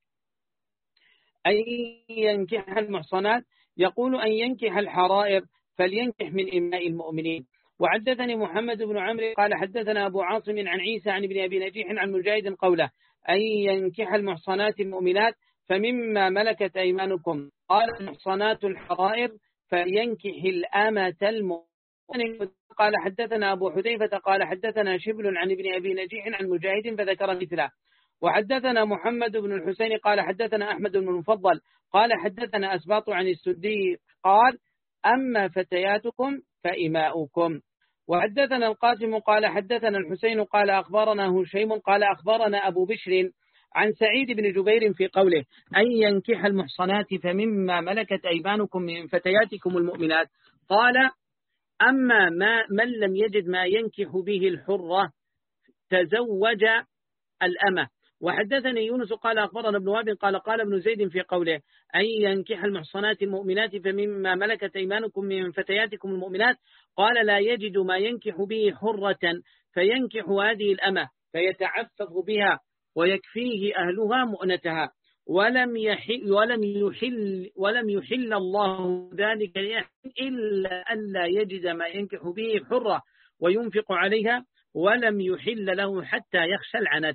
أن ينكح المحصنات يقول أن ينكح الحرائر فلينكح من إماء المؤمنين. وحدثني محمد بن عمرو قال حدثنا أبو عاصم عن عيسى عن ابن أبي نجيح عن مجاهد قوله أن ينكح المحصنات المؤمنات فمما ملكت أيمانكم، قال المحصنات الحرائر فلينكح الأمة المؤمنين. قال حدثنا أبو حذيفة قال حدثنا شبل عن ابن أبي نجيح عن مجاهد فذكر مثله. وحدثنا محمد بن الحسين قال حدثنا أحمد بن المفضل قال حدثنا أسباط عن السدي قال أما فتياتكم فإماؤكم. وحدثنا القاسم قال حدثنا الحسين قال أخبرنا هشيم قال أخبرنا أبو بشر عن سعيد بن جبير في قوله أن ينكح المحصنات فمما ملكت أيمانكم من فتياتكم المؤمنات، قال أما ما من لم يجد ما ينكح به الحرة تزوج الأمة. وحدثني يونس قال أخبرنا ابن وهب قال قال ابن زيد في قوله أن ينكح المحصنات المؤمنات فمما ملكت أيمانكم من فتياتكم المؤمنات، قال لا يجد ما ينكح به حرة فينكح هذه الأمة فيتعفف بها ويكفيه أهلها مؤنتها، ولم يحل ولم يحل ولم يحل الله ذلك إلا أن لا يجد ما ينكح به حرة وينفق عليها، ولم يحل له حتى يخشى العنت.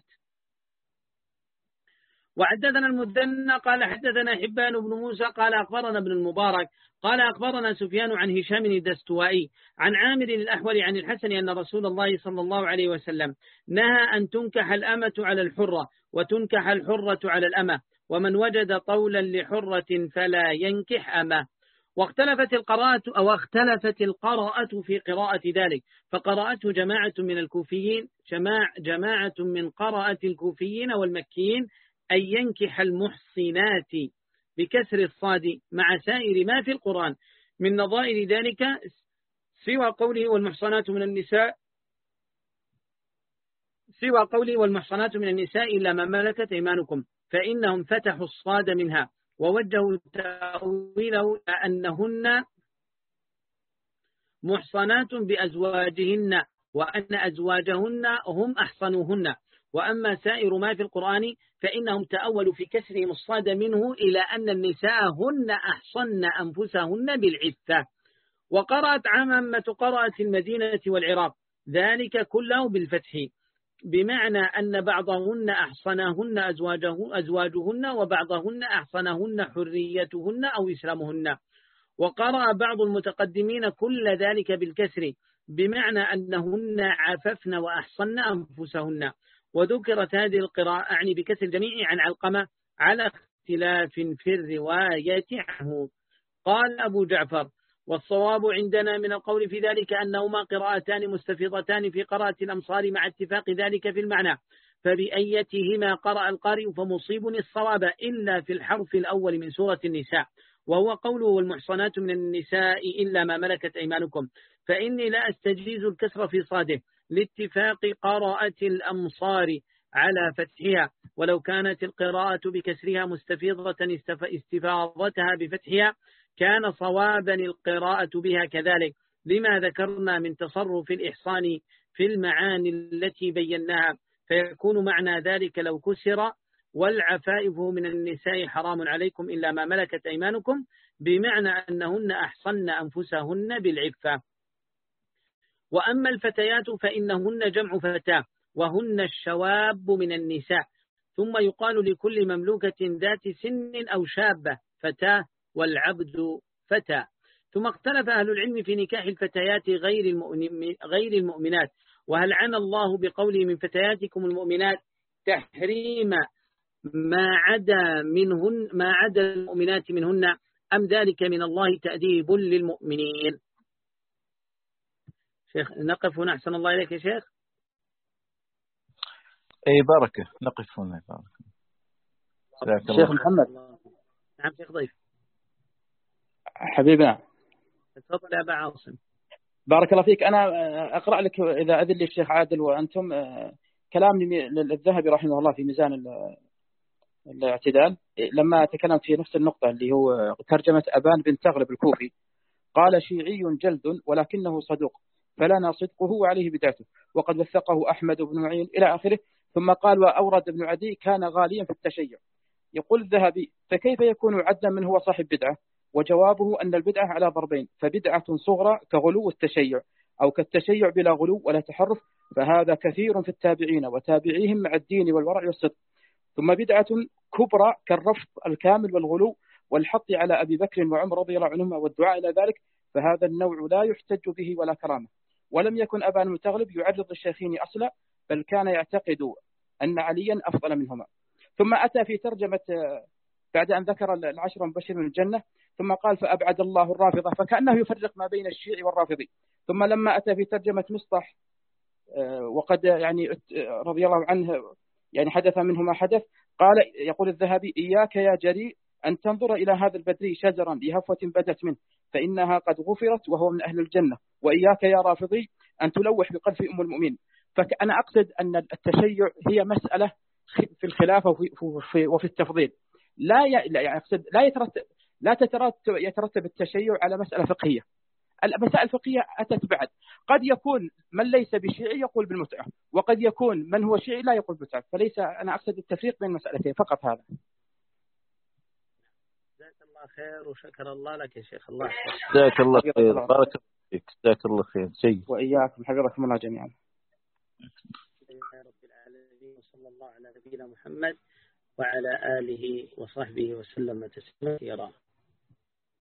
وحدثنا المثنى قال حدثنا حبان بن موسى قال أخبرنا ابن المبارك قال أخبرنا سفيان عن هشام الدستوائي عن عامر الأحول عن الحسن أن رسول الله صلى الله عليه وسلم نهى أن تنكح الأمة على الحرة وتنكح الحرة على الأمة، ومن وجد طولا لحرة فلا ينكح أمة. واختلفت القراءة أو اختلفت القراءة في قراءة ذلك، فقرأته جماعة من الكوفيين جماعة, جماعة من قراءة الكوفيين والمكيين أن ينكح المحصنات بكسر الصاد مع سائر ما في القرآن من نظائر ذلك سوى قوله والمحصنات من النساء سوى قوله والمحصنات من النساء إلا ما ملكت أيمانكم، فإنهم فتحوا الصاد منها ووجهوا تأويله أنهن محصنات بأزواجهن وأن أزواجهن هم أحصنوهن. وأما سائر ما في القرآن فإنهم تأولوا في كسرهم الصاد منه إلى أن النساء هن أحصن أنفسهن بالعفة. وقرأت عامة قرأت المدينة والعراق ذلك كله بالفتح، بمعنى أن بعضهن أحصنهن أزواجه أزواجهن وبعضهن أحصنهن حريتهن أو إسلامهن. وقرأ بعض المتقدمين كل ذلك بالكسر، بمعنى أنهن عففن وأحصن أنفسهن. وذكرت هذه القراءة أعني بكسر الجميع عن علقمة على اختلاف في الرواية عنه. قال أبو جعفر والصواب عندنا من القول في ذلك أنهما قراءتان مستفيضتان في قراءة الأمصار مع اتفاق ذلك في المعنى، فبأيتهما قرأ القارئ فمصيب الصواب إلا في الحرف الأول من سورة النساء، وهو قوله والمحصنات من النساء إلا ما ملكت أيمانكم، فإني لا أستجيز الكسر في صاده لاتفاق قراءة الأمصار على فتحها، ولو كانت القراءة بكسرها مستفيضة استفاضتها بفتحها كان صوابا القراءة بها كذلك، لما ذكرنا من تصرف الإحصان في المعاني التي بيناها، فيكون معنى ذلك لو كسر والعفائف من النساء حرام عليكم إلا ما ملكت أيمانكم، بمعنى أنهن أحصن أنفسهن بالعفة. وأما الفتيات فإنهن جمع فتاة وهن الشواب من النساء، ثم يقال لكل مملوكة ذات سن أو شابة فتاة والعبد فتى. ثم اختلف أهل العلم في نكاح الفتيات غير المؤمنات، وهل عنى الله بقوله من فتياتكم المؤمنات تحريم ما عدا منهن ما عدا المؤمنات منهن، أم ذلك من الله تأديب للمؤمنين؟ شيخ نقف هنا أحسن الله إليك يا شيخ. أي بركة نقف هنا بركة. شيخ محمد. نعم شيخ ضيف. حبيبنا تفضل يا أبا عاصم. بارك الله فيك. أنا أقرأ لك إذا أذن لي الشيخ عادل وأنتم كلام للذهبي رحمه الله في ميزان الاعتدال لما تكلمت في نفس النقطة اللي هو ترجمة أبان بن تغلب الكوفي، قال شيعي جلد ولكنه صدوق فلنا صدقه وعليه بدعته، وقد وثقه أحمد بن معين إلى آخره. ثم قال وأورد ابن عدي كان غاليا في التشيع. يقول الذهبي فكيف يكون عدلا من هو صاحب بدعة وجوابه أن البدعة على ضربين، فبدعة صغرى كغلو التشيع، أو كالتشيع بلا غلو ولا تحرف، فهذا كثير في التابعين وتابعيهم مع الدين والورع والصدق. ثم بدعة كبرى كالرفض الكامل والغلو والحط على أبي بكر وعمر رضي الله عنهما والدعاء إلى ذلك، فهذا النوع لا يحتج به ولا كرامة. ولم يكن أبان المتغلب يعرض الشيخين أصلا، بل كان يعتقد أن عليا أفضل منهما. ثم أتى في ترجمة بعد أن ذكر العشر المبشرين من الجنة، ثم قال فأبعد الله الرافضة، فكأنه يفرق ما بين الشيعي والرافضي. ثم لما أتى في ترجمة مصطح وقد يعني رضي الله عنه يعني حدث منه ما حدث، قال يقول الذهبي إياك يا جريء أن تنظر إلى هذا البدري شجرا لهفوة بدت منه فإنها قد غفرت وهو من أهل الجنة، وإياك يا رافضي أن تلوح بقلب أم المؤمنين. فأنا أقصد أن التشيع هي مسألة في الخلافة وفي, وفي التفضيل، لا يعني أقصد لا يترتب لا تترتب يترتب التشيع على مسألة فقهية. المسائل الفقهية أتت بعد، قد يكون من ليس بشيعي يقول بالمتعة، وقد يكون من هو شيعي لا يقول بالمتعة، فليس أنا أقصد التفريق بين المسألتين فقط. هذا جزاك الله خير وشكر الله لك يا شيخ. الله جزاك الله خير، بارك الله فيك، جزاك الله خير. جيد، وإياكم حفظكم الله جميعا. يا رب العالمين، وصلى الله على نبينا محمد وعلى آله وصحبه وسلم تسليما كثيرا.